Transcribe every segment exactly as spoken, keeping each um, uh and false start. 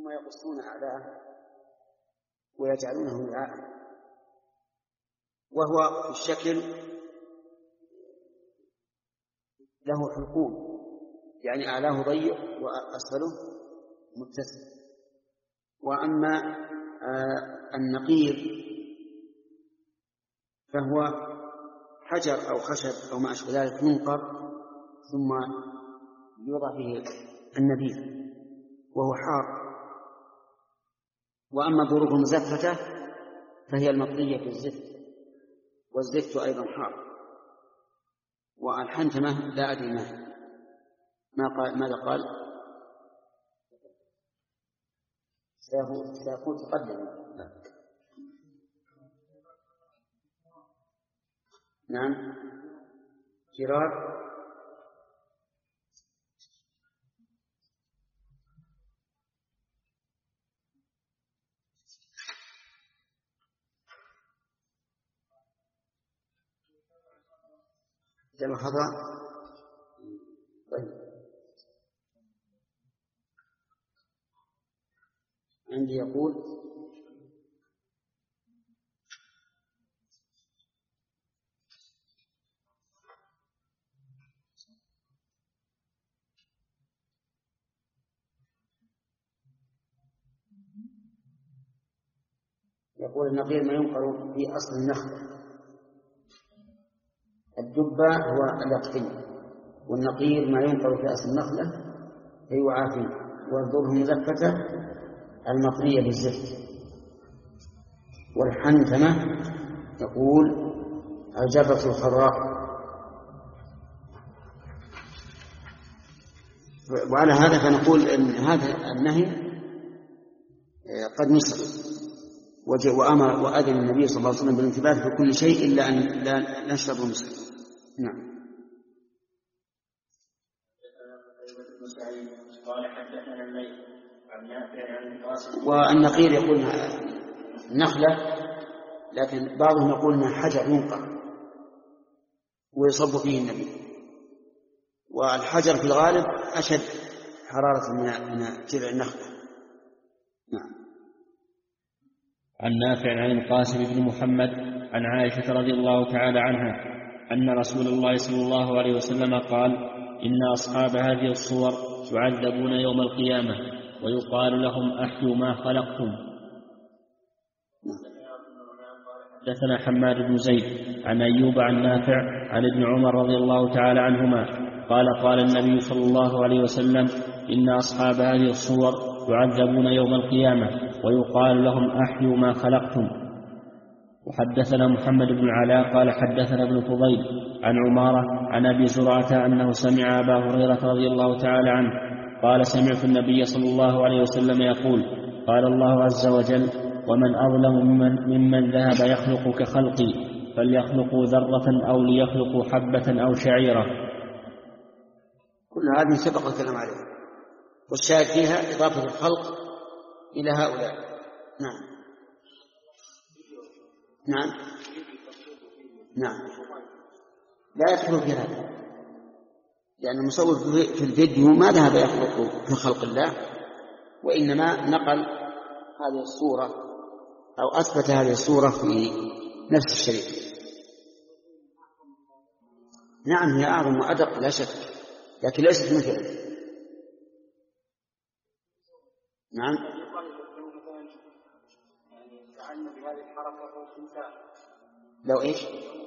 ثم يقصون أعلاه ويجعلونه وعاء، وهو في الشكل له حلقوم، يعني أعلاه ضيق وأسفله متسع. وأما آه النقير فهو حجر أو خشب أو ما أشبه ذلك ينقر ثم يوضع فيه النبيذ وهو حار. وأما الظروف المزفتة فهي المطلية في الزفت، والزفت أيضا حار. والحنتمة لا أدري ما ما قال ماذا قال سيكون تقدم. نعم جرار جمع خضراء. طيب عندي يقول يقول النقير ما ينقر في أصل النخل. الدبة هو اليقطين، والنقير ما ينقر في أصل النخلة فيوعى فيه. والظروف المزفتة المطلية بالزفت. والحنتمة يقول الجرة الخضراء. وعلى هذا فنقول إن هذا النهي قد نسخ، وأمر وأذن النبي صلى الله عليه وسلم بالانتباه في كل شيء إلا أن لا نشرب المسلم. نعم. والنقير يقول نخلة، لكن بعضهم يقول انها حجر ينقر ويصب فيه النبي. والحجر في الغالب أشد حرارة من جذع النخلة. نعم. عن نافع عن القاسم بن محمد عن عائشة رضي الله تعالى عنها أن رسول الله صلى الله عليه وسلم قال: إن أصحاب هذه الصور يعذبون يوم القيامة ويقال لهم أحيوا ما خلقتم. حدثنا حماد بن زيد عن أيوب عن نافع عن ابن عمر رضي الله تعالى عنهما قال: قال النبي صلى الله عليه وسلم: إن أصحاب هذه الصور يعذبون يوم القيامة ويقال لهم أحيوا ما خلقتم. وحدثنا محمد بن العلاء قال حدثنا ابن فضيل عن عمارة عن أبي زرعة أنه سمع أبا هريرة رضي الله تعالى عنه قال: سمعت النبي صلى الله عليه وسلم يقول: قال الله عز وجل: ومن أظلم ممن, ممن ذهب يخلق كخلقي فليخلقوا ذرة أو ليخلقوا حبة أو شعيرة. كل هذه سبق الكلام عليه، والشاهد فيها إضافة الخلق إلى هؤلاء. نعم نعم نعم لا يدخل في هذا، لأن المصور في الفيديو ما ذهب يخلق كخلق الله، وإنما نقل هذه الصورة أو أثبت هذه الصورة في نفس الشريط. نعم هي أعظم وأدق لا شك، لكن ليست مثله. نعم لو إيش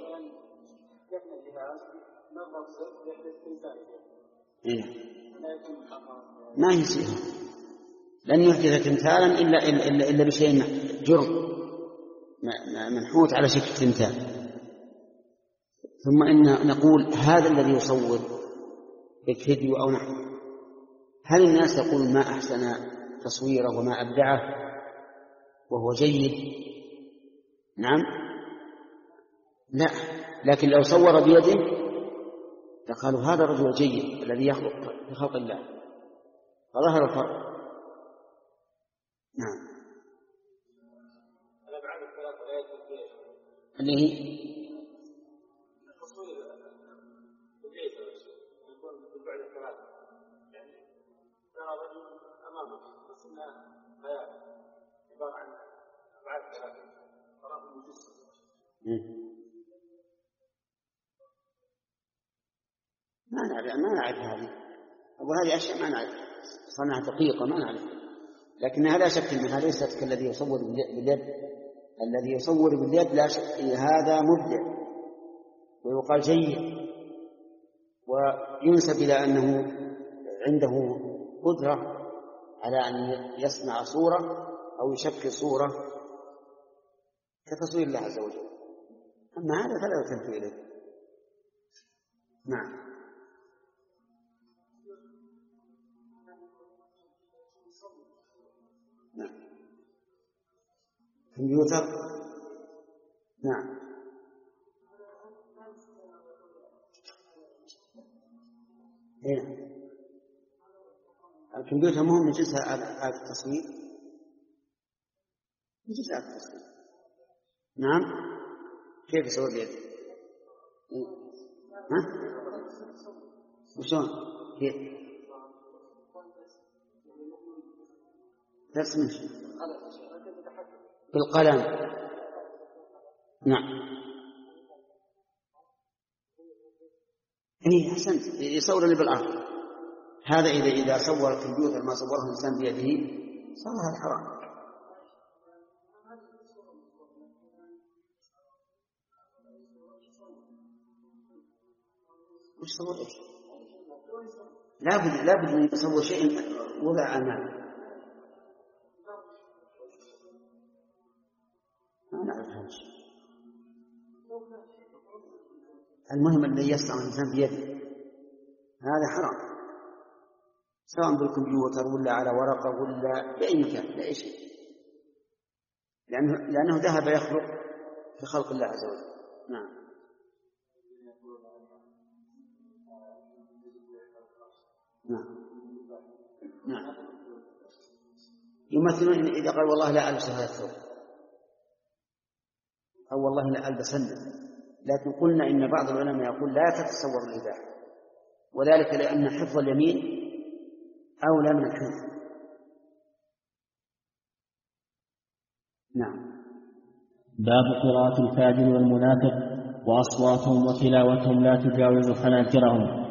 إيه؟ ما يصير لن يحدث تمثالا إلا, إلا, إلا, إلا بشيء جرم منحوت على شكل تمثال. ثم إن نقول هذا الذي يصور بالفيديو أو نحو، هل الناس يقول ما أحسن تصويره وما أبدعه وهو جيد؟ نعم لا، لكن لو صور بيده فقالوا هذا الرجل جيد الذي يخلق بخلق الله، فظهر الفرق. نعم اللي هي ما نعرف ما نعرف هذه وهذه أشياء ما نعرف صنعها دقيقة ما نعرف، لكنها لا شك أنها ليست كالذي يصور باليد. الذي يصور باليد لا شك هذا مبدع ويقال جيد، وينسب إلى أنه عنده قدرة على أن يصنع صورة أو يشكل صورة كتصوير الله عز وجل. أما هذا فلا يلتفت إليه. نعم. نعم. كمبيوتر. نعم. إيه. الكمبيوتر مهم من جنس آلة التصوير، من جنس آلة التصوير. نعم. كيف يصور بيده؟ إيه؟ ها؟ وشون؟ كيف؟ ترسم شيء بالقلم. نعم. إيه أحسنت، يصور اللي بالأرض. هذا إذا إذا صور الكمبيوتر ما صوره الإنسان بيده صار هذا حرام. وش صور إيش؟ لابد لابد أن يصور شيء وضع أمامه. ما نعرف هذا الشيء. المهم الذي يصنع الإنسان بيده هذا حرام، سواء بالكمبيوتر ولا على ورقة ولا بأي مكان بأي شيء، لأنه, لأنه ذهب يخلق في خلق الله عز وجل. نعم. نعم. نعم. يمثلون إذا قال والله لا ألبس هذا الثوب أو والله لا ألبسنه، لكن قلنا إن بعض العلماء يقول لا تتصور الإباحة، وذلك لأن حفظ اليمين أولى من الحفظ. نعم. باب قراءة الفاجر والمنافق وأصواتهم وتلاوتهم لا تجاوز حناجرهم.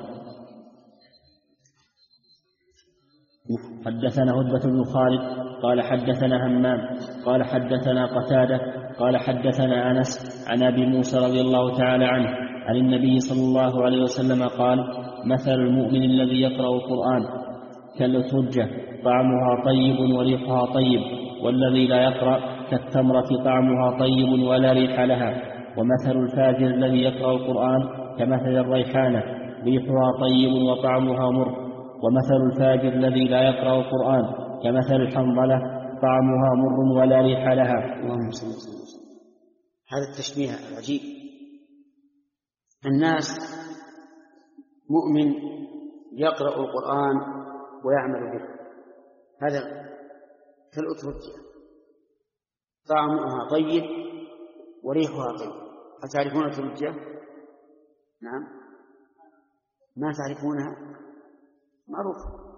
حدثنا هدبة بن خالد قال حدثنا همام قال حدثنا قتادة قال حدثنا أنس عن أبي موسى رضي الله تعالى عنه عن النبي صلى الله عليه وسلم قال: مثل المؤمن الذي يقرأ القرآن كالأترجة طعمها طيب وريحها طيب، والذي لا يقرأ كالتمرة طعمها طيب ولا ريح لها. ومثل الفاجر الذي يقرأ القرآن كمثل الريحانة ريحها طيب وطعمها مر. ومثل الفاجر الذي لا يقرأ القرآن كمثل الحنظلة طعمها مر ولا ريح لها. اللهم صل وسلم. هذا التشبيه عجيب. الناس مؤمن يقرأ القرآن ويعمل به، هذا كالأترجة طعمها طيب وريحها طيب. أتعرفون الأترجة؟ نعم. ما تعرفونها؟ معروف.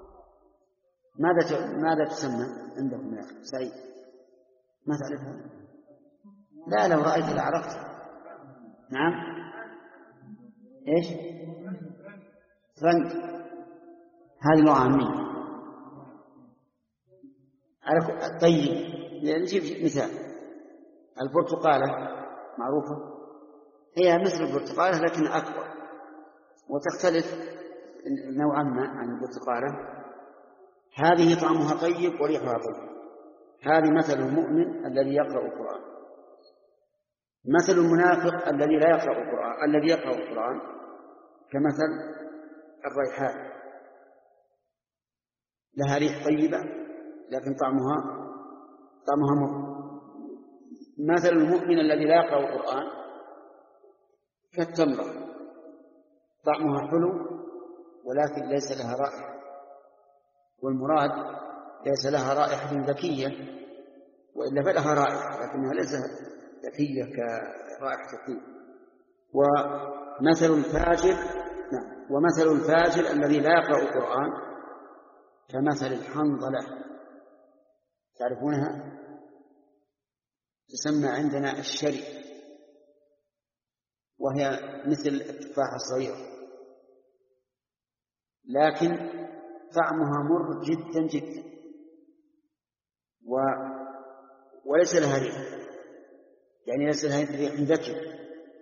ماذا ماذا تسمى عندكم يا أخي سعيد؟ ما تعرفها؟ لا لو رأيت لعرفت. نعم. إيش؟ فرنك. هذه لغة عامية. طيب نجيب مثال. البرتقالة معروفة، هي مثل البرتقالة لكن أكبر وتختلف نوعا ما عن البرتقالة. هذه طعمها طيب وريحها طيب. هذه مثل المؤمن الذي يقرأ القرآن. مثل المنافق الذي لا يقرأ القرآن الذي يقرأ القرآن كمثل الريحان، لها ريح طيبة لكن طعمها طعمها مر. مثل المؤمن الذي لا يقرأ القرآن كالتمرة طعمها حلو ولكن ليس لها رائحة، والمراد ليس لها رائحة ذكية، وإلا فلها رائحة لكنها ليست ذكية كرائحة الطيب. ومثل الفاجر نعم ومثل الفاجر الذي لا يقرأ القرآن كمثل الحنظلة تعرفونها؟ تسمى عندنا الشري، وهي مثل التفاحة الصغيرة، لكن طعمها مر جدا جدا و... وليس لها ريح، يعني ليس لها ريح ذكي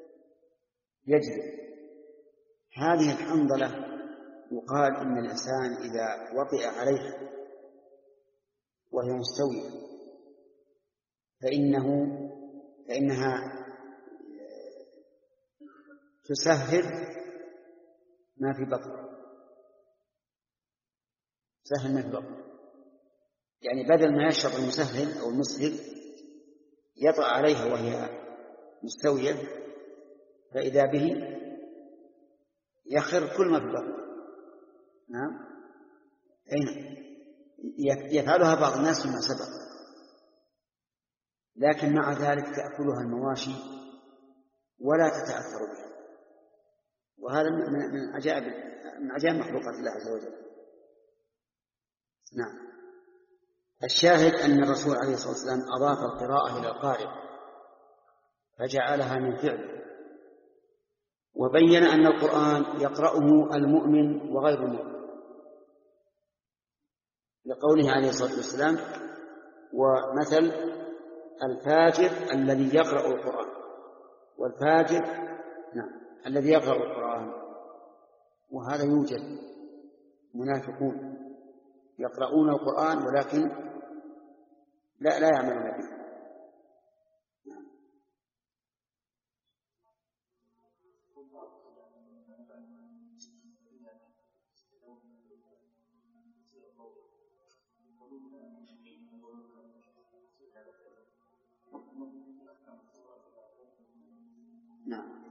يجري. هذه الحنظلة يقال إن الإنسان إذا وطئ عليها وهي مستوية فإنه فإنها تسهل ما في بطنه، تسهل ما في بطنه، يعني بدل ما يشرب المسهل أو المسهل يطأ عليها وهي مستوية، فإذا به يخر كل ما في بطنه. نعم، أين يفعلها بعض الناس فيما سبق، لكن مع ذلك تأكلها المواشي ولا تتأثر بها، وهذا من عجائب من عجائب مخلوقات الله عز وجل. نعم. الشاهد أن الرسول عليه الصلاة والسلام أضاف القراءة إلى القارئ فجعلها من فعله، وبين أن القرآن يقرأه المؤمن وغير المؤمن، لقوله عليه الصلاة والسلام: ومثل الفاجر الذي يقرأ القرآن، والفاجر نعم الذي يقرأ القرآن. وهذا يوجد منافقون يقرؤون القرآن ولكن لا لا يعملون به. نعم.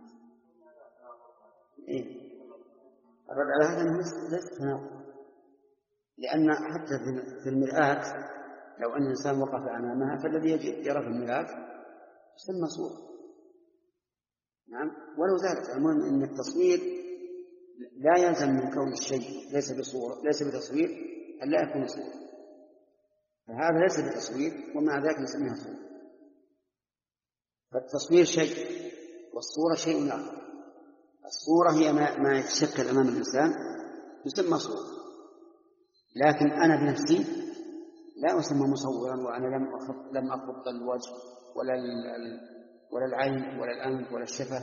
إيه؟ الرد على هذا ليس تناقض، لأن حتى في المرآة لو أن الإنسان وقف أمامها فالذي يرى في المرآة يسمى صورة. نعم. ولو ذلك المهم أن التصوير لا يلزم من كون الشيء ليس بصورة ليس بتصوير أن لا يكون صورة، فهذا ليس بتصوير ومع ذلك نسميها صورة. فالتصوير شيء والصورة شيء آخر. الصورة هي ما, ما يتشكل أمام الإنسان يسمى صورة، لكن أنا بنفسي لا أسمى مصورا وأنا لم أخط لم أخط الوجه ولا ولا العين ولا الأنف ولا الشفة.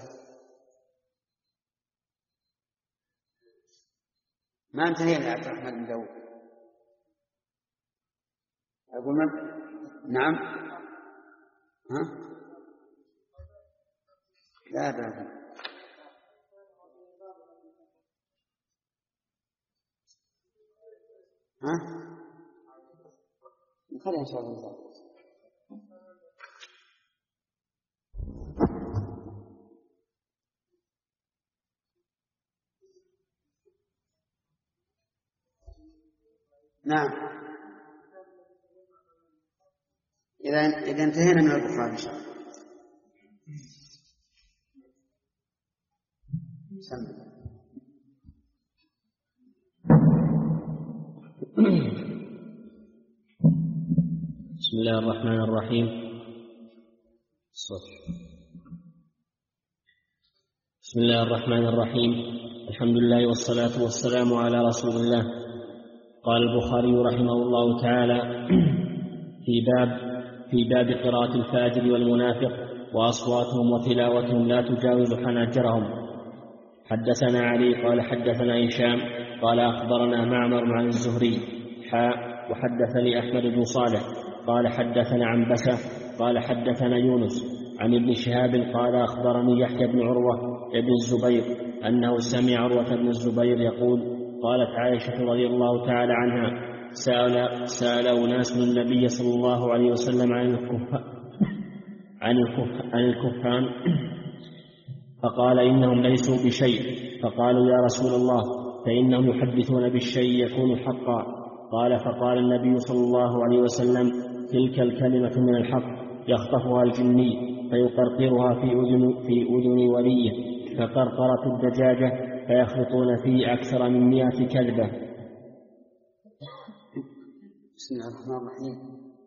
ما انتهينا يا عبد الرحمن بن داود. أقول من؟ نعم. ها؟ لا بأس. ها؟ خلينا إن شاء الله. نعم. إذا إذا انتهينا من البخاري إن شاء الله. سمع. بسم الله الرحمن الرحيم. بسم الله الرحمن الرحيم. الحمد لله والصلاة والسلام على رسول الله. قال البخاري رحمه الله تعالى في باب في باب قراءة الفاجر والمنافق وأصواتهم وتلاوتهم لا تجاوز حناجرهم. حدثنا علي قال حدثنا هشام قال أخبرنا معمر عن الزهري حاء وحدثني أحمد بن صالح قال حدثنا عنبسة قال حدثنا يونس عن ابن شهاب قال أخبرني يحيى بن عروة ابن الزبير أنه سمع عروة بن الزبير يقول قالت عائشة رضي الله تعالى عنها سأل, سأل أناس النبي صلى الله عليه وسلم عن الكفار عن, الكف عن الكفار فقال إنهم ليسوا بشيء، فقالوا يا رسول الله فإنهم يحدثون بالشيء يكون حقا. قال فقال النبي صلى الله عليه وسلم تلك الكلمة من الحق يخطفها الجني فيقرقرها في أذن, في أذن وليه كقرقرة الدجاجة فيخلطون فيه أكثر من مئة كذبة. بسم الله الرحمن الرحيم.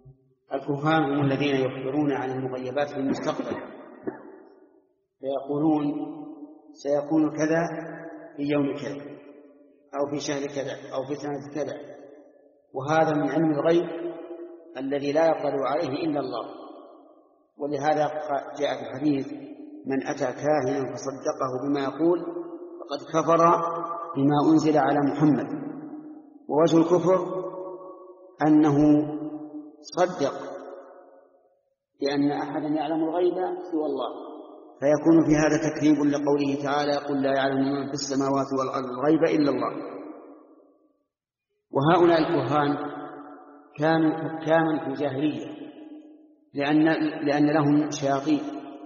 الكهان هم الذين يخبرون عن المغيبات في المستقبل، فيقولون سيكون كذا في يوم كذا أو في شهر كذا أو في سنة كذا، وهذا من علم الغيب الذي لا يطلع عليه إلا الله. ولهذا جاء في الحديث: من أتى كاهنا فصدقه بما يقول فقد كفر بما أنزل على محمد. ووجه الكفر أنه صدق بأن أحدا يعلم الغيب سوى الله، فيكون في هذا تكذيب لقوله تعالى: قل لا يعلم من في السماوات والأرض الغيب إلا الله. وهؤلاء الكهان كانوا حكاما في الجاهلية، لأن, لأن لهم شياطين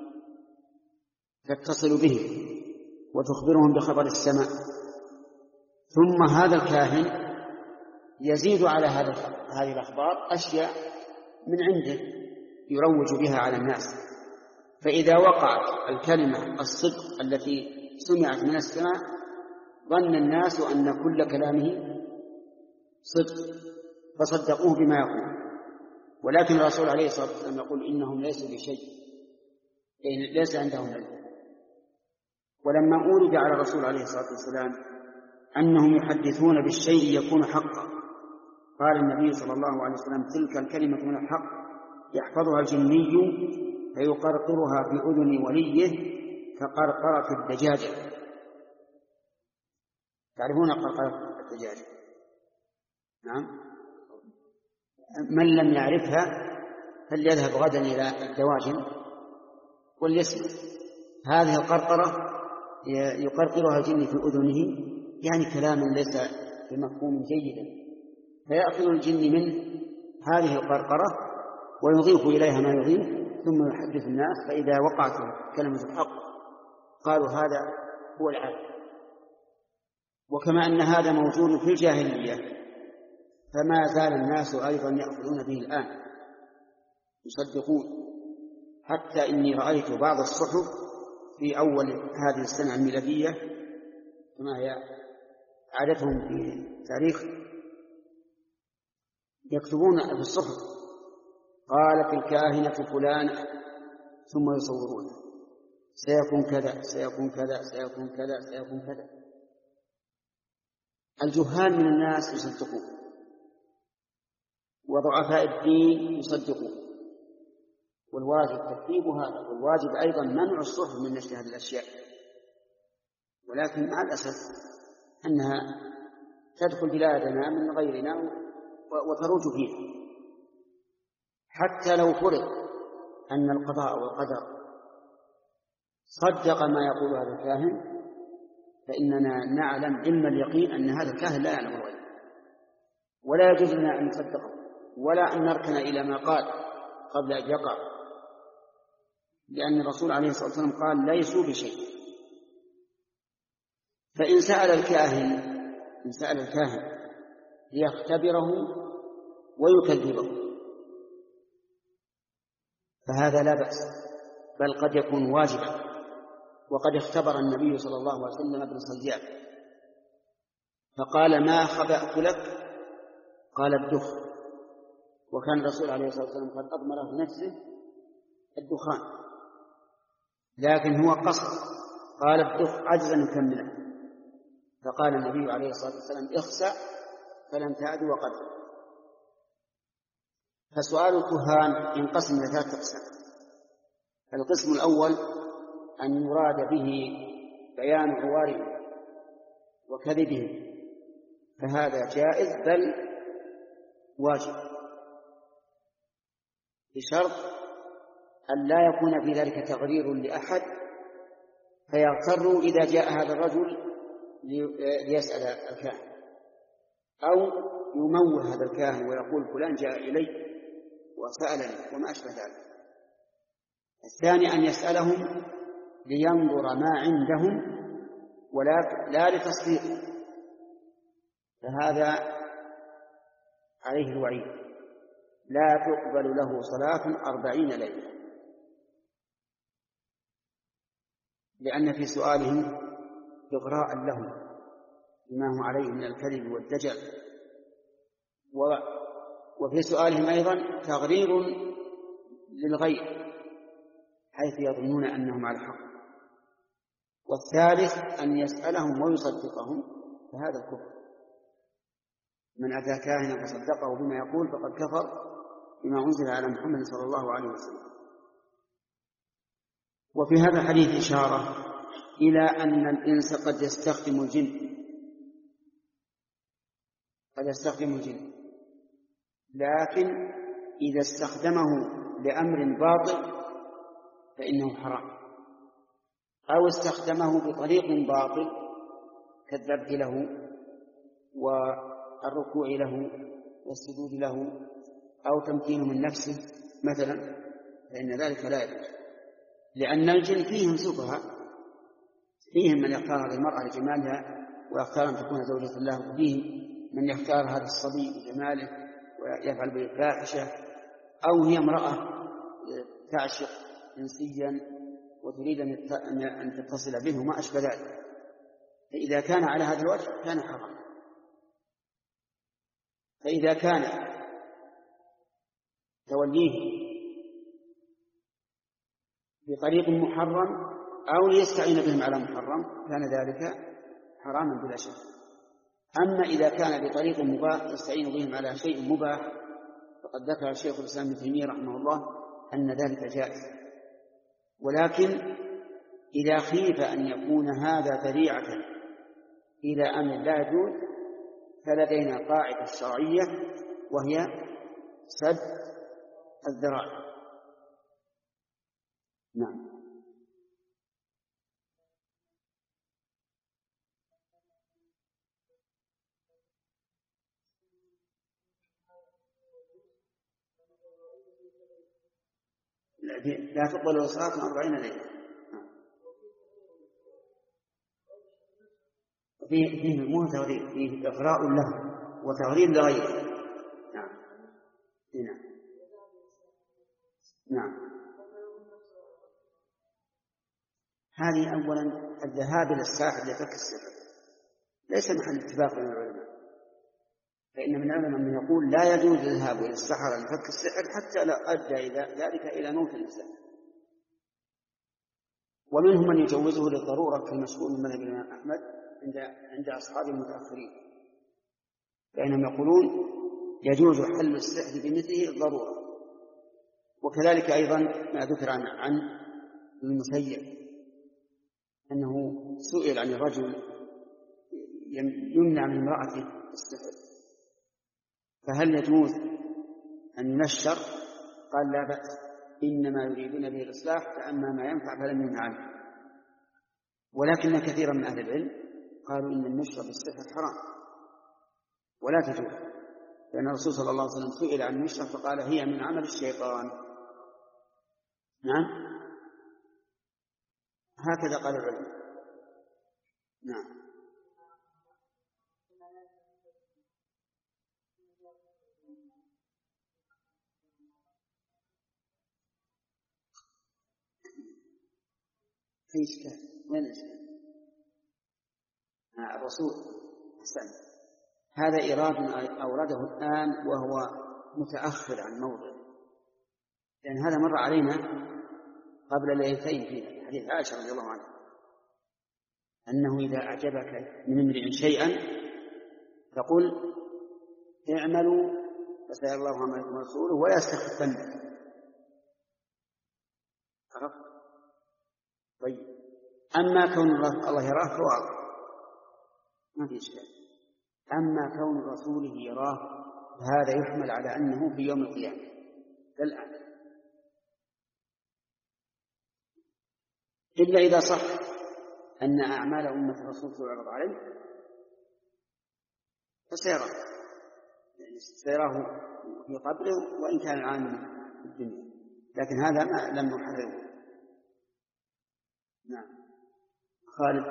تتصل بهم وتخبرهم بخبر السماء، ثم هذا الكاهن يزيد على هذا هذه الأخبار أشياء من عنده يروج بها على الناس، فإذا وقعت الكلمة الصدق التي سمعت من السماء ظن الناس أن كل كلامه صدق فصدقوه بما يقول. ولكن الرسول عليه الصلاة والسلام يقول: إنهم ليسوا بشيء، يعني ليس عندهم علم. ولما أورد على الرسول عليه الصلاة والسلام أنهم يحدثون بالشيء يكون حقا، قال النبي صلى الله عليه وسلم: تلك الكلمة من الحق يحفظها الجني فيقرقرها في أذن وليه كقرقرة الدجاجة. تعرفون قرقرة الدجاجة؟ نعم. من لم يعرفها فليذهب غدا إلى الدواجن وليسمع. هذه القرقرة يقرقرها الجن في أذنه، يعني كلام ليس بمفهوم جيدا، فيأخذ الجن من هذه القرقرة ويضيف إليها ما يضيف ثم يحدث الناس، فإذا وقعت كلمة الحق قالوا هذا هو العادل. وكما أن هذا موجود في الجاهلية فما زال الناس أيضا يأخذون به الآن يصدقون، حتى إني رأيت بعض الصحف في أول هذه السنة الميلادية كما هي عادتهم في تاريخ يكتبون في الصحف: قالت الكاهنة فلان، ثم يصورون سيكون كذا سيكون كذا سيكون كذا سيكون كذا. الجهال من الناس يصدقون، وضعفاء الدين يصدقون، والواجب تكذيب هذا، والواجب أيضا منع الصحف من نشر هذه الأشياء. ولكن مع الأسف أنها تدخل بلادنا من غيرنا وتروج فيها. حتى لو فرض أن القضاء والقدر صدق ما يقول هذا الكاهن، فإننا نعلم علم اليقين أن هذا الكاهن لا يعلم الغيب، ولا يجوز لنا أن نصدقه ولا أن نركن إلى ما قال قبل أن يقع، لأن الرسول عليه الصلاة والسلام قال: ليسوا بشيء. فإن سأل الكاهن إن سأل الكاهن ليختبره ويكذبه فهذا لا بأس، بل قد يكون واجبا. وقد اختبر النبي صلى الله عليه وسلم ابن صياد فقال: ما خبأت لك؟ قال: الدخ. وكان الرسول عليه الصلاة والسلام قد أضمر في نفسه الدخان، لكن هو قصر، قال: الدخ عجزا يكمله. فقال النبي عليه الصلاة والسلام: اخسأ فلم تعد وقد. فسؤال الكهان ينقسم إلى ثلاثة أقسام. القسم الأول أن يراد به بيان عوارهم وكذبهم، فهذا جائز بل واجب، بشرط أن لا يكون في ذلك تغرير لأحد فيغتر إذا جاء هذا الرجل ليسأل الكاهن، أو يموه هذا الكاهن ويقول: فلان جاء إلي وسألني وما أشبه ذلك. الثاني أن يسألهم لينظر ما عندهم ولا لا لتصديق، فهذا عليه الوعيد: لا تقبل له صلاة أربعين ليلة، لأن في سؤالهم إغراء لهم بما هم عليه من الكذب والدجل وفي سؤالهم أيضا تغرير للغير حيث يظنون أنهم على الحق. والثالث أن يسألهم ويصدقهم، فهذا الكفر. من أتى كاهنا فصدقه بما يقول فقد كفر بما أنزل على محمد صلى الله عليه وسلم. وفي هذا الحديث إشارة إلى أن الإنس قد يستخدم الجن قد يستخدم الجن لكن إذا استخدمه لأمر باطل فإنه حرام، أو استخدمه بطريق باطل كالذبح له والركوع له والسجود له أو تمكينه من نفسه مثلا، فإن ذلك لا يجوز، لأن الجن فيهم سفهاء، فيهم من يختار هذه المرأة لجمالها ويختار أن تكون زوجة الله، وفيهم من يختار هذا الصبي لجماله ويفعل به الفاحشة، أو هي امرأة تعشق إنسيا وتريد أن تتصل به وما أشبه ذلك، فإذا كان على هذا الوجه كان حرام. فإذا كان توليه بطريق محرم أو ليستعين بهم على محرم كان ذلك حراما بلا شك. أما إذا كان بطريق مباح يستعين بهم على شيء مباح فقد ذكر الشيخ الإسلام ابن تيمية رحمه الله أن ذلك جائز، ولكن إذا خيف أن يكون هذا ذريعة إلى أمر لا يجوز فلدينا قاعدة شرعية وهي سد الذرائع. نعم. لا تقبل الصلاة من أربعين ليلة. فيه فيه مو تغرير، فيه إغراء له وتغرير لغيره. نعم. نعم. نعم. هذه أولا الذهاب إلى الساحر لفك السحر ليس محل اتفاق بين العلماء، فإن من العلماء من يقول لا يجوز الذهاب إلى السحر لفك السحر حتى لا أدى ذلك إلى موت الإنسان، ومنهم من يجوزه للضرورة كالمشهور من مذهب الإمام أحمد عند عند أصحاب المتأخرين، فإنهم يقولون يجوز حل السحر بمثله الضرورة. وكذلك أيضا ما ذكر عن عن المسيب أنه سئل عن الرجل يمنع من امرأته السحر فهل يجوز أن ينشر؟ قال لا بأس، إنما يريدون به الإصلاح، فأما ما ينفع فلم ينهى عنه. ولكن كثيرا من أهل العلم قالوا إن النشر بالسحر حرام ولا تجوز، لأن الرسول صلى الله عليه وسلم سئل عن النشر فقال هي من عمل الشيطان. نعم، هكذا قال العلم. نعم. في إشكال، وين الإشكال؟ آه الرسول حسن هذا إيراد أورده الآن وهو متأخر عن موضع، لأن هذا مر علينا قبل ليلتين في حديث عائشة رضي الله عنها أنه إذا أعجبك من امرئ شيئا فقل اعملوا فسيرى الله عملكم ورسوله ولا يستخفنك. عرفت؟ طيب، أما كون الله يراه فواضح ما في إشكال، أما كون رسوله يراه هذا يحمل على أنه في يوم القيامة الآن، إلا إذا صح أن أعمال أمة الرسول تعرض عليه فسيراه، يعني سيراه في قبره وإن كان العامل في الدنيا، لكن هذا ما لم نحرره. نعم. خالد.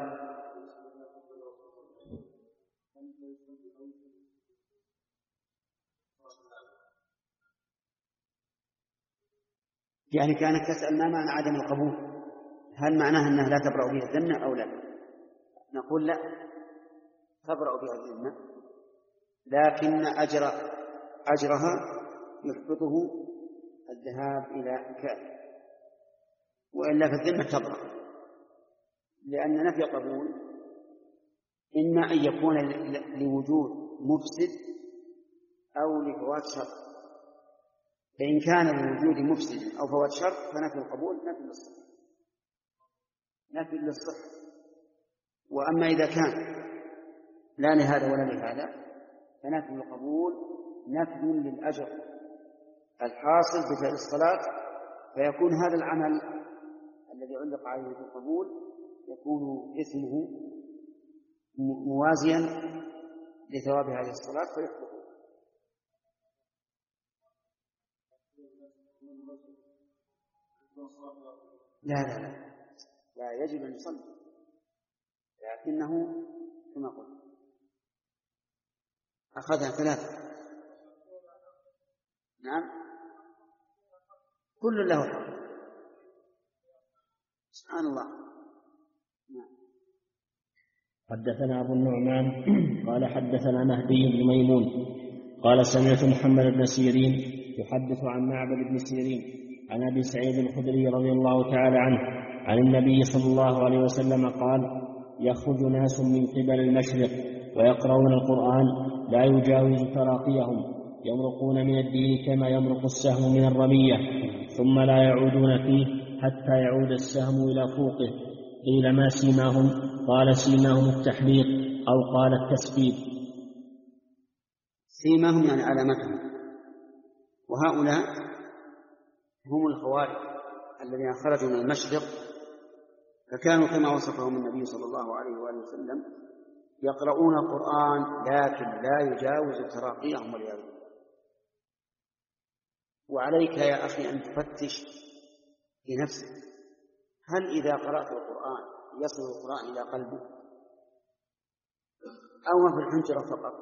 يعني كانت تسأل ما معنى عدم القبول، هل معناه أنها لا تبرأ بها الذمة أو لا؟ نقول لا، تبرأ بها الذمة، لكن أجر أجرها يحبطه الذهاب إلى كافر، وإلا فالذمة تبرأ، لأن نفي قبول إما أن يكون لوجود مفسد أو لفوات شر، فإن كان لوجود مفسد أو فوات شر فنفي القبول نفي للصحة نفي للصحة. وأما إذا كان لا لهذا ولا لهذا فنفي القبول نفي للأجر الحاصل بفعل الصلاة، فيكون هذا العمل الذي علق عليه القبول يكون اسمه موازيا لثواب هذه الصلاة فيحبطه. لا لا لا لا يجب أن يصلي، لكنه كما قلت أخذها ثلاثة. نعم كل له حق. سبحان الله. نعم. حدثنا أبو النعمان قال حدثنا مهدي بن ميمون قال سمعت محمد بن سيرين يحدث عن معبد بن سيرين عن أبي سعيد الخدري رضي الله تعالى عنه عن النبي صلى الله عليه وسلم قال يخرج ناس من قبل المشرق ويقرؤون القرآن لا يجاوز تراقيهم يمرقون من الدين كما يمرق السهم من الرمية ثم لا يعودون فيه حتى يعود السهم إلى فوقه. قيل ما سيماهم؟ قال سيماهم التحليق أو قال التسبيب. سيماهم يعني علامتهم، وهؤلاء هم الخوارج الذين خرجوا من المشرق، فكانوا كما وصفهم النبي صلى الله عليه وآله وسلم يقرؤون القرآن لكن لا يجاوز تراقيهم والعياذ بالله. وعليك يا أخي أن تفتش في نفسك، هل إذا قرأت القرآن يصل القرآن إلى قلبك أو في الحنجرة فقط؟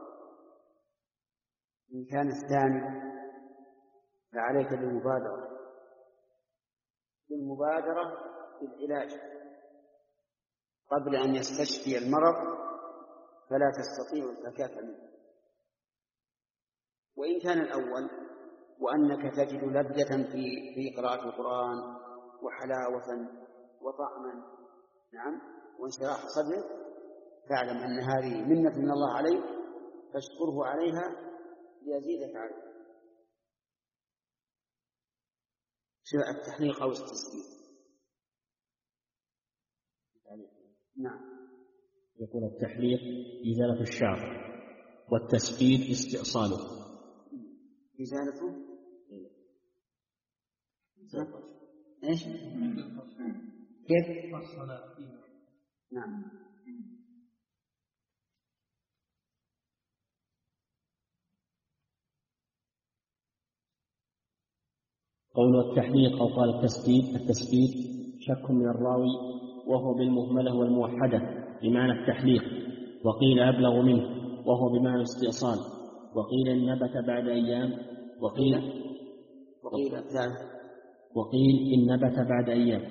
إن كان الثاني فعليك بالمبادرة بالمبادرة بالعلاج قبل أن يستشفي المرض، فلا تستطيع الفكاك منه. وإن كان الأول وأنك تجد لذة في في قراءة القرآن وحلاوة وطعما نعم وانشراح صدرك، فاعلم أن هذه منة من الله عليك فاشكره عليها ليزيدك عليها. سواء التحليق أو التسبيح. نعم. يقول التحليق إزالة الشعر والتسبيب استئصاله. إزالته إيش؟ كيف؟ نعم. قول التحليق أو قال التسبيب. التسبيب شك من الراوي وهو بالمهملة والموحدة بمعنى التحليق، وقيل أبلغ منه وهو بمعنى الاستئصال، وقيل إن نبت بعد أيام، وقيل وقيل وقيل إن نبت بعد أيام،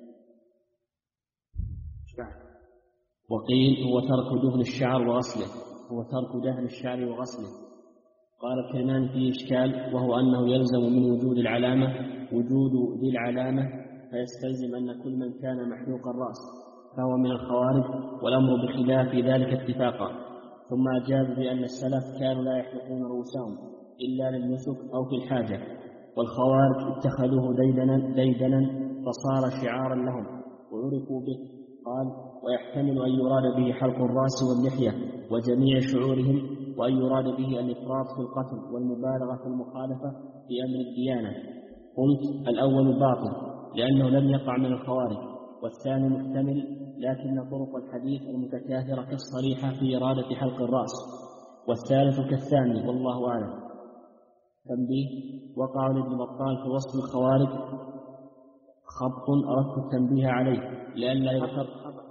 وقيل هو ترك دهن الشعر وغسله هو ترك دهن الشعر وغسله. قال الكرمان فيه إشكال، وهو أنه يلزم من وجود العلامة وجود ذي العلامة، فيستلزم أن كل من كان محلوق الرأس فهو من الخوارج، والأمر بخلاف ذلك اتفاقا. ثم أجاب بأن السلف كانوا لا يحلقون رؤوسهم إلا للنسك أو في الحاجة، والخوارج اتخذوه ديدنا, ديدنا فصار شعارا لهم وعرفوا به. قال ويحتمل أن يراد به حلق الرأس واللحية وجميع شعورهم، وأن يراد به الإفراط في القتل والمبالغة في المخالفة في أمر الديانة. قلت الأول باطل لأنه لم يقع من الخوارج، والثاني محتمل لكن طرق الحديث المتكاثرة كالصريحة في إرادة حلق الرأس، والثالث كالثاني والله أعلم. تنبيه: وقع لابن بطال في وصف الخوارج خبط أردت التنبيه عليه لئلا يغتر خبر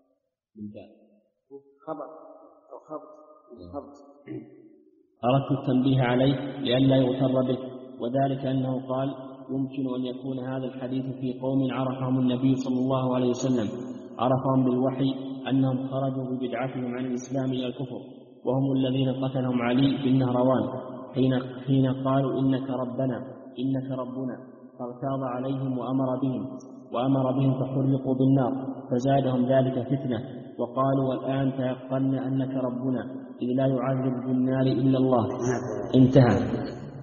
خبر أو خبط خبط أردت التنبيه عليه لئلا يغتر به، وذلك أنه قال يمكن أن يكون هذا الحديث في قوم عرفهم النبي صلى الله عليه وسلم، عرفهم بالوحي أنهم خرجوا ببدعتهم عن الإسلام إلى الكفر، وهم الذين قتلهم علي بالنهروان، حين, حين قالوا إنك ربنا إنك ربنا فاغتاظ عليهم وأمر بهم وأمر بهم فحرقوا بالنار فزادهم ذلك فتنة وقالوا والآن تيقنا أنك ربنا إذ لا يعذب بالنار إلا الله. انتهى.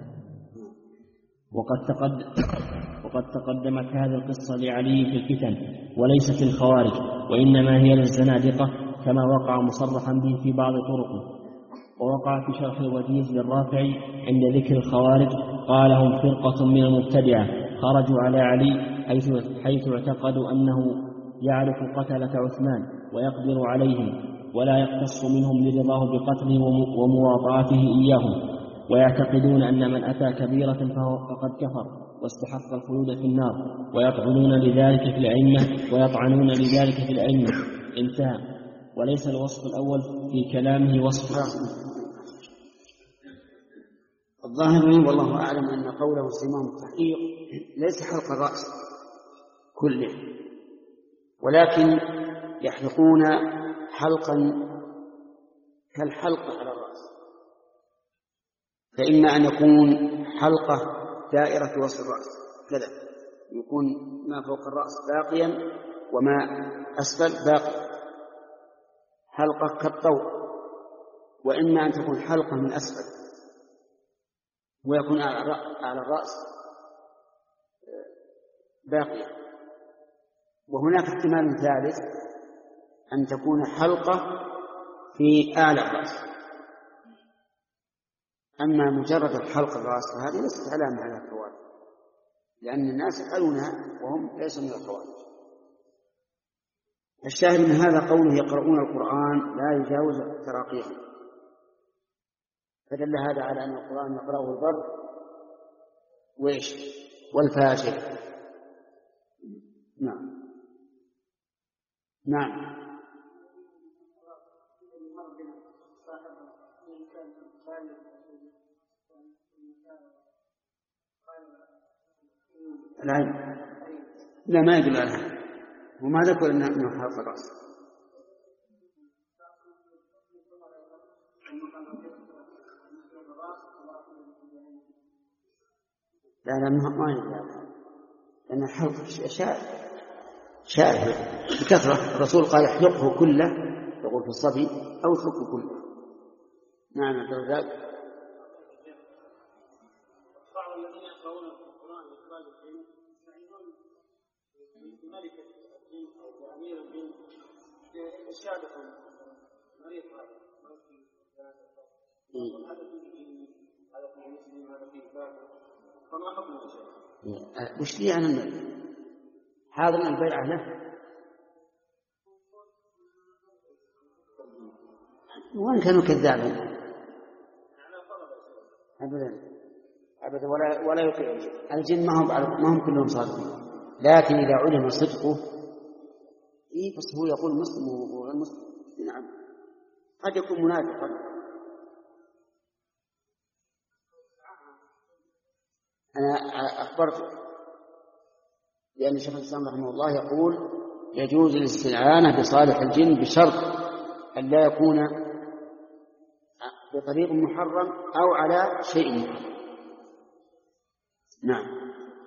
وقد تقدم وقد تقدمت هذه القصة لعلي في الفتن وليس في الخوارج، وإنما هي للزنادقة كما وقع مصرحا به في بعض طرقه. ووقع في شرح الوجيز للرافعي عند ذكر الخوارج قال هم فرقة من المبتدعة خرجوا على علي حيث, حيث اعتقدوا أنه يعرف قتلة عثمان ويقدر عليهم ولا يقتص منهم لرضاه بقتله ومواطاته إياهم، ويعتقدون أن من أتى كبيرة فهو فقد كفر واستحق الخلود في النار، ويطعنون لذلك في الأئمة ويطعنون لذلك في الأئمة. انتهى. وليس الوصف الأول في كلامه وصف. الظاهر لي والله أعلم أن قوله سمام التحقيق ليس حلق الرأس كله، ولكن يحلقون حلقا كالحلق على الرأس، فإما أن يكون حلقة دائرة وسط الرأس كذا يكون ما فوق الرأس باقيا وما أسفل باقي حلقة كالطوق، وإما أن تكون حلقة من أسفل ويكون على الرأس باقية. وهناك احتمال ثالث أن تكون حلقة في أعلى الرأس. أما مجرد الحلق الرأس فهذه ليست علامة على الخوارج، لأن الناس يفعلونها وهم ليسوا من الخوارج. الشاهد من هذا قوله يقرؤون القرآن لا يجاوز تراقيهم، فدل هذا على أن القرآن يقرأه البر وإيش والفاجر. نعم نعم العين لا ما يدل على هذا، وما ذكر أنه حلق الرأس. لا لا ما يدل على هذا، لأن الحلق شائع شائع بكثرة. الرسول قال يحلقه كله، يقول في الصبي أو يحلقه كله. نعم عبد الرزاق. بعض الذين يقرؤون القرآن إخراج الجن يستعينون بملكة الجن أو بأمير الجن إرشادهم مريض هذا هذا فيه هذا فيه مسلم هذا فيه كافر، فما حكم الشيء؟ وش لي أنا هذا من البيعة له؟ وين كانوا كذابين؟ أبدا أبدا ولا ولا يطيع الجن، ما هم ما هم كلهم صادقين، لكن إذا علم صدقه إيه بس هو يقول مسلم وغير مسلم. نعم قد يكون منافقا. أنا أخبرت لأن شيخ الإسلام رحمه الله يقول يجوز الاستعانة بصالح الجن بشرط أن لا يكون بطريق محرم أو على شيء محرم. نعم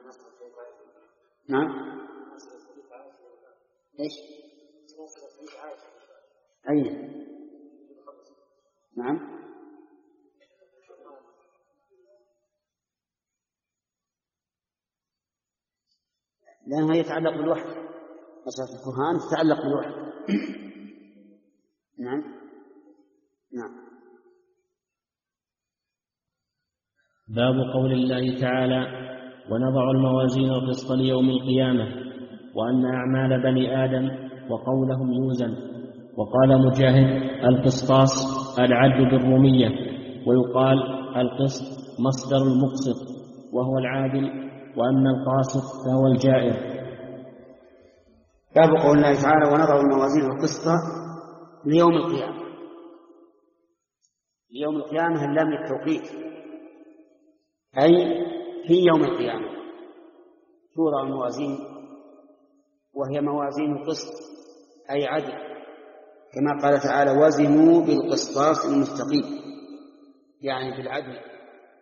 نعم إيش أين نعم لأنها يتعلق بالوحي، مسألة الكهان تتعلق بالوحي. نعم نعم. باب قول الله تعالى ونضع الموازين القسط ليوم القيامة وأن أعمال بني آدم وقولهم يوزن. وقال مجاهد القسطاس العدل بالرومية، ويقال القسط مصدر المقسط وهو العادل، وأما القاسط فهو الجائر. باب قول الله تعالى ونضع الموازين القسط ليوم القيامة. ليوم القيامة اللام للتوقيت، أي في يوم القيامة توضع الموازين، وهي موازين القسط أي عدل، كما قال تعالى وزنوا بالقسطاس المستقيم، يعني بالعدل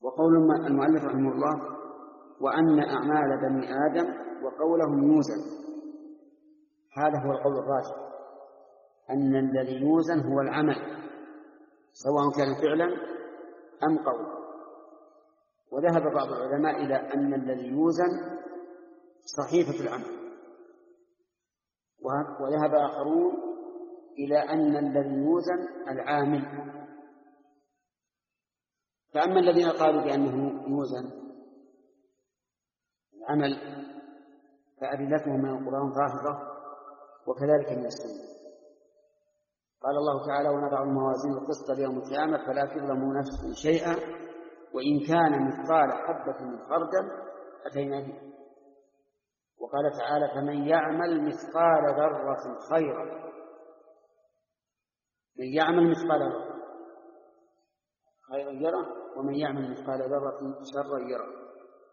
وقول المؤلف رحمه الله: وأن أعمال بني آدم وقولهم يوزن. هذا هو القول الراجح، أن الذي يوزن هو العمل، سواء كان فعلا أم قولا. وذهب بعض العلماء إلى أن الذي يوزن صحيفة العمل، وذهب آخرون إلى أن الذي يوزن العامل. فأما الذين قالوا بأنه يوزن العمل فأدلتهم من القرآن ظاهرة، وكذلك من السنة. قال الله تعالى: ونضع الموازين القسط ليوم القيامة فلا تظلم نفس شيئا وإن كان مثقال حبة من خردل أتينا به. وقال تعالى: فمن يعمل مثقال ذرة خيرا، من يعمل مثقال ذرة خيرا يره، ومن يعمل مثقال ذرة شرا يره.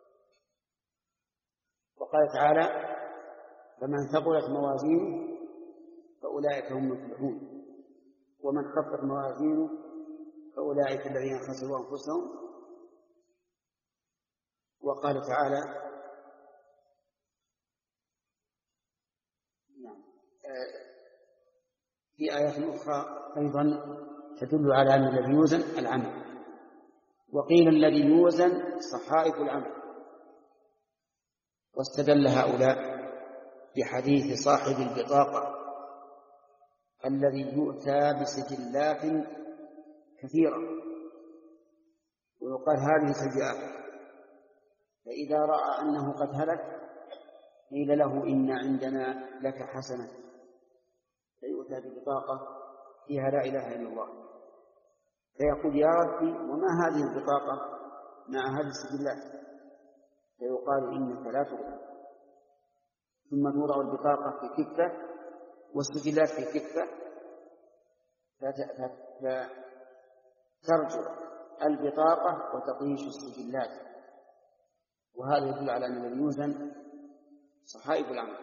وقال تعالى: فمن ثقلت موازينه فأولئك هم المفلحون ومن خفت موازينه فأولئك الذين خسروا أنفسهم. وقال تعالى: في آيات أخرى أيضا تدل على أن الذي يوزن العمل. وقيل الذي يوزن صحائف العمل، واستدل هؤلاء بحديث صاحب البطاقة الذي يؤتى بسجلات كثيرة ويقال هذه سجلات، فإذا رأى أنه قد هلك قيل له: إن عندنا لك حسنة، فيؤتى ببطاقة فيها لا إله إلا الله، فيقول: يا ربي وما هذه البطاقة مع هذه السجلات؟ فيقال: إنك لا تظلم. ثم توضع البطاقة في كفة والسجلات في كفة، فترجع البطاقة وتطيش السجلات. وهذا يدل على أن الذي يوزن صحائف العمل.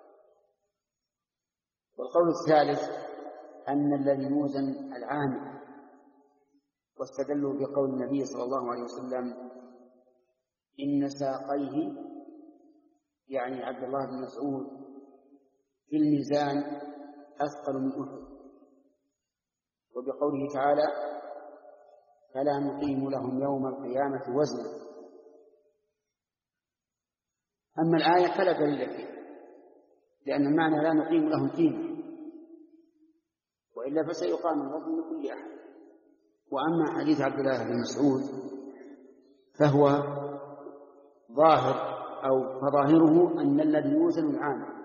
والقول الثالث أن الذي يوزن العامل، واستدلوا بقول النبي صلى الله عليه وسلم: إن ساقيه، يعني عبد الله بن مسعود، في الميزان أثقل من أحد. وبقوله تعالى: فلا نقيم لهم يوم القيامة وزنا. أما الآية فلا دليل فيها، لأن المعنى لا نقيم لهم قيمة، وإلا فسيقام الوزن لكل أحد. وأما حديث عبد الله بن مسعود فهو ظاهر أو فظاهره أن الذي يوزن العامل.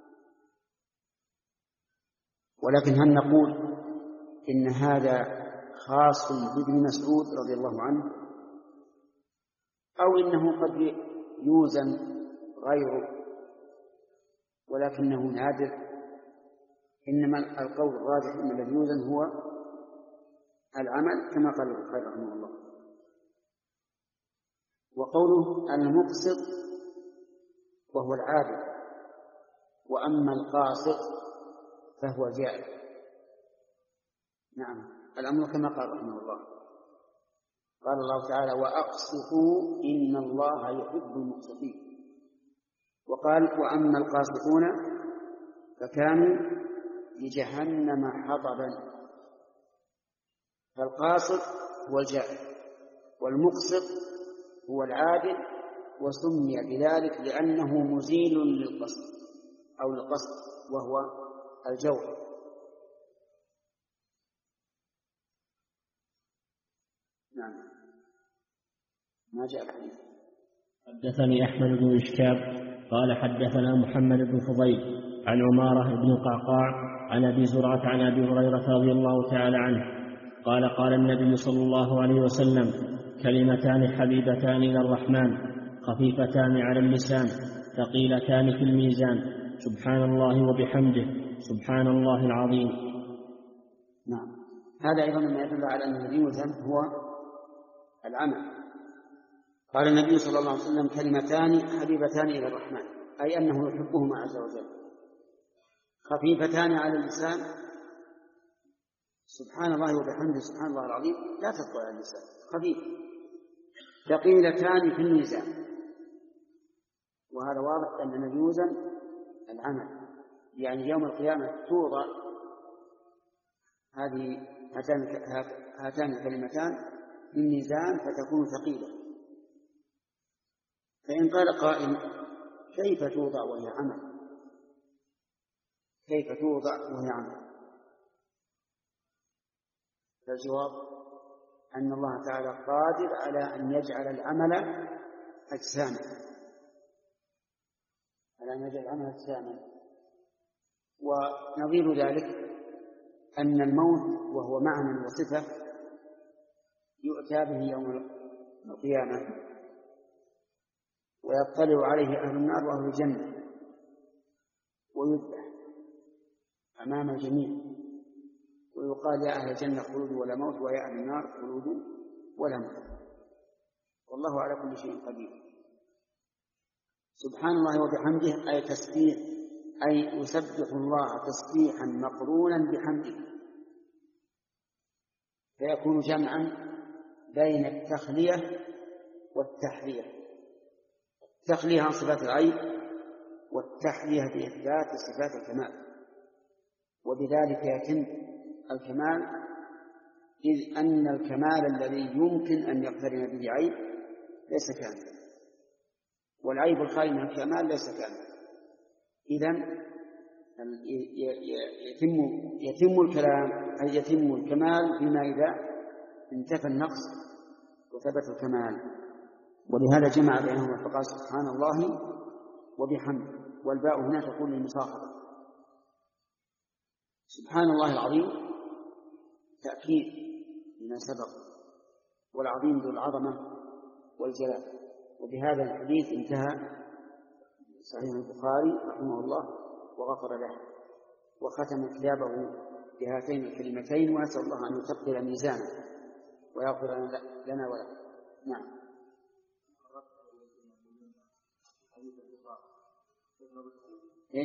ولكن هل نقول إن هذا خاص بابن مسعود رضي الله عنه، أو إنه قد يوزن غيره ولكنه نادر؟ إنما القول الراجح أن الذي يوزن هو العمل كما قال البخاري رحمه الله. وقوله المقسط وهو العادل، وأما القاسط فهو جائر. نعم، الأمر كما قال رحمه الله. قال الله تعالى: وأقسطوا إن الله يحب المقسطين. وقال: وأما القاسطون فكانوا لجهنم حطبا. فالقاسط هو الجائر، والمقسط هو العادل، وسمي بذلك لأنه مزيل للقسط أو للقسط وهو الجور. نعم، ما جاء الحديث. حدثني أحمد بن إشكاب قال حدثنا محمد بن فضيل عن عمارة بن القعقاع عن أبي زرعة عن أبي هريرة رضي الله تعالى عنه قال: قال النبي صلى الله عليه وسلم: كلمتان حبيبتان إلى الرحمن خفيفتان على اللسان ثقيلتان في الميزان، سبحان الله وبحمده، سبحان الله العظيم. نعم، هذا أيضا ما يدل على أن الذي يوزن هو العمل. قال النبي صلى الله عليه وسلم: كلمتان حبيبتان إلى الرحمن، أي أنه يحبهما عز وجل. خفيفتان على اللسان، سبحان الله وبحمده، سبحان الله العظيم، لا تثقل على اللسان، خفيف ثقيلتان في الميزان. وهذا واضح أننا يوزن العمل، يعني يوم القيامة توضع هذه هاتان الكلمتان في الميزان فتكون ثقيلة. فإن قال قائل كيف توضع وهي عمل؟ كيف توضع وهي عمل؟ فالجواب أن الله تعالى قادر على أن يجعل العمل أجساما، على أن يجعل العمل أجساما. ونظير ذلك أن الموت وهو معنى وصفة يؤتى به يوم القيامة ويطلع عليه أهل النار وأهل الجنة ويذبح أمام الجميع ويقال يا أهل الجنة خلود ولا موت ويا أهل النار خلود ولا موت، والله على كل شيء قدير. سبحان الله وبحمده أي تسبيح، أي يسبح الله تسبيحا مقرونا بحمده، فيكون جمعا بين التخلية والتحلية. التخلية عن صفات العيب والتحلية بإثبات صفات الكمال، وبذلك يتم الكمال، إذ أن الكمال الذي يمكن أن يقترن به عيب ليس كاملا، والعيب الخالي من الكمال ليس كاملا. إذن يتم يتم الكلام أي يتم الكمال فيما إذا انتفى النقص وثبت الكمال. ولهذا جمع بينهما فقال سبحان الله وبحمده، والباء هنا تكون للمصاحبة. سبحان الله العظيم تأكيد لما سبق، والعظيم ذو العظمة والجلال. وبهذا الحديث انتهى صحيح البخاري رحمه الله وغفر له، وختم كتابه بهاتين الكلمتين، وأسأل الله أن يثقل ميزانه ويغفر لنا ولكم. نعم. ايش؟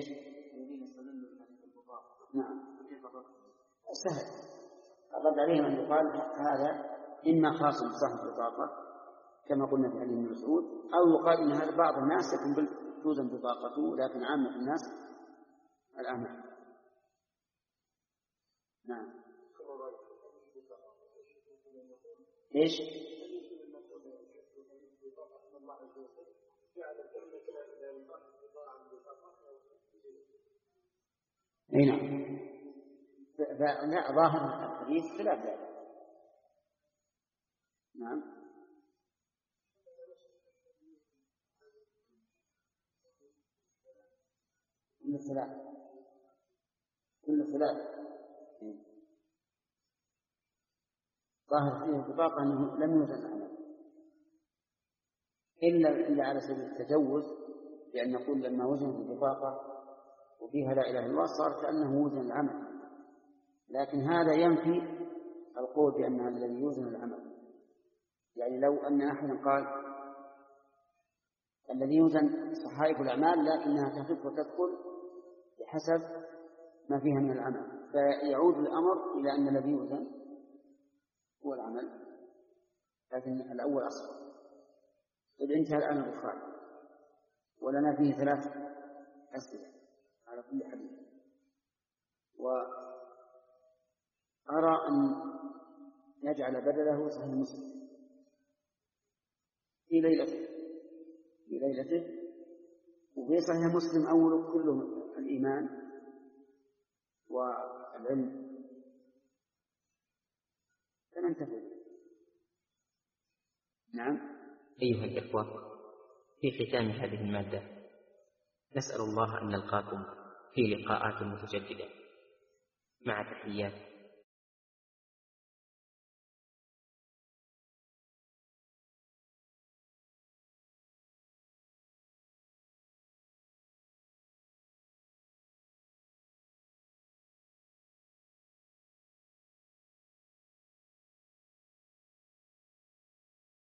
نعم. سهل الرد عليهم أن يقال هذا إما خاص بصاحب البطاقة كما قلنا في حديث ابن مسعود، أو يقال إن هذا بعض الناس يكون توزن بطاقته لكن عامة الناس الأعمال. نعم. ايش؟ اي نعم. لا، ظاهر الحديث خلاف ذلك. نعم. كل خلاف كل خلاف ظاهر فيه البطاقة أنه لم يوزن العمل إلا إلا على سبيل التجوز، لأن نقول لما وزن البطاقة وفيها لا إله إلا الله صار كأنه وزن العمل، لكن هذا ينفي القول بأن الذي يوزن العمل. يعني لو أن أحدا قال الذي يوزن صحائف الأعمال لكنها تخف وتدخل بحسب ما فيها من العمل، فيعود الأمر إلى أن الذي يوزن هو العمل، لكن الأول أصغر. إذ انتهى الآن البخاري ولنا فيه ثلاث أسئلة على كل حديث، وأرى أن نجعل بدله صحيح مسلم في ليلته في ليلته وفي صحيح مسلم أول كله الإيمان والعلم، فننتهي. نعم. أيها الإخوة، في ختام هذه المادة نسأل الله أن نلقاكم في لقاءات متجددة، مع تحيات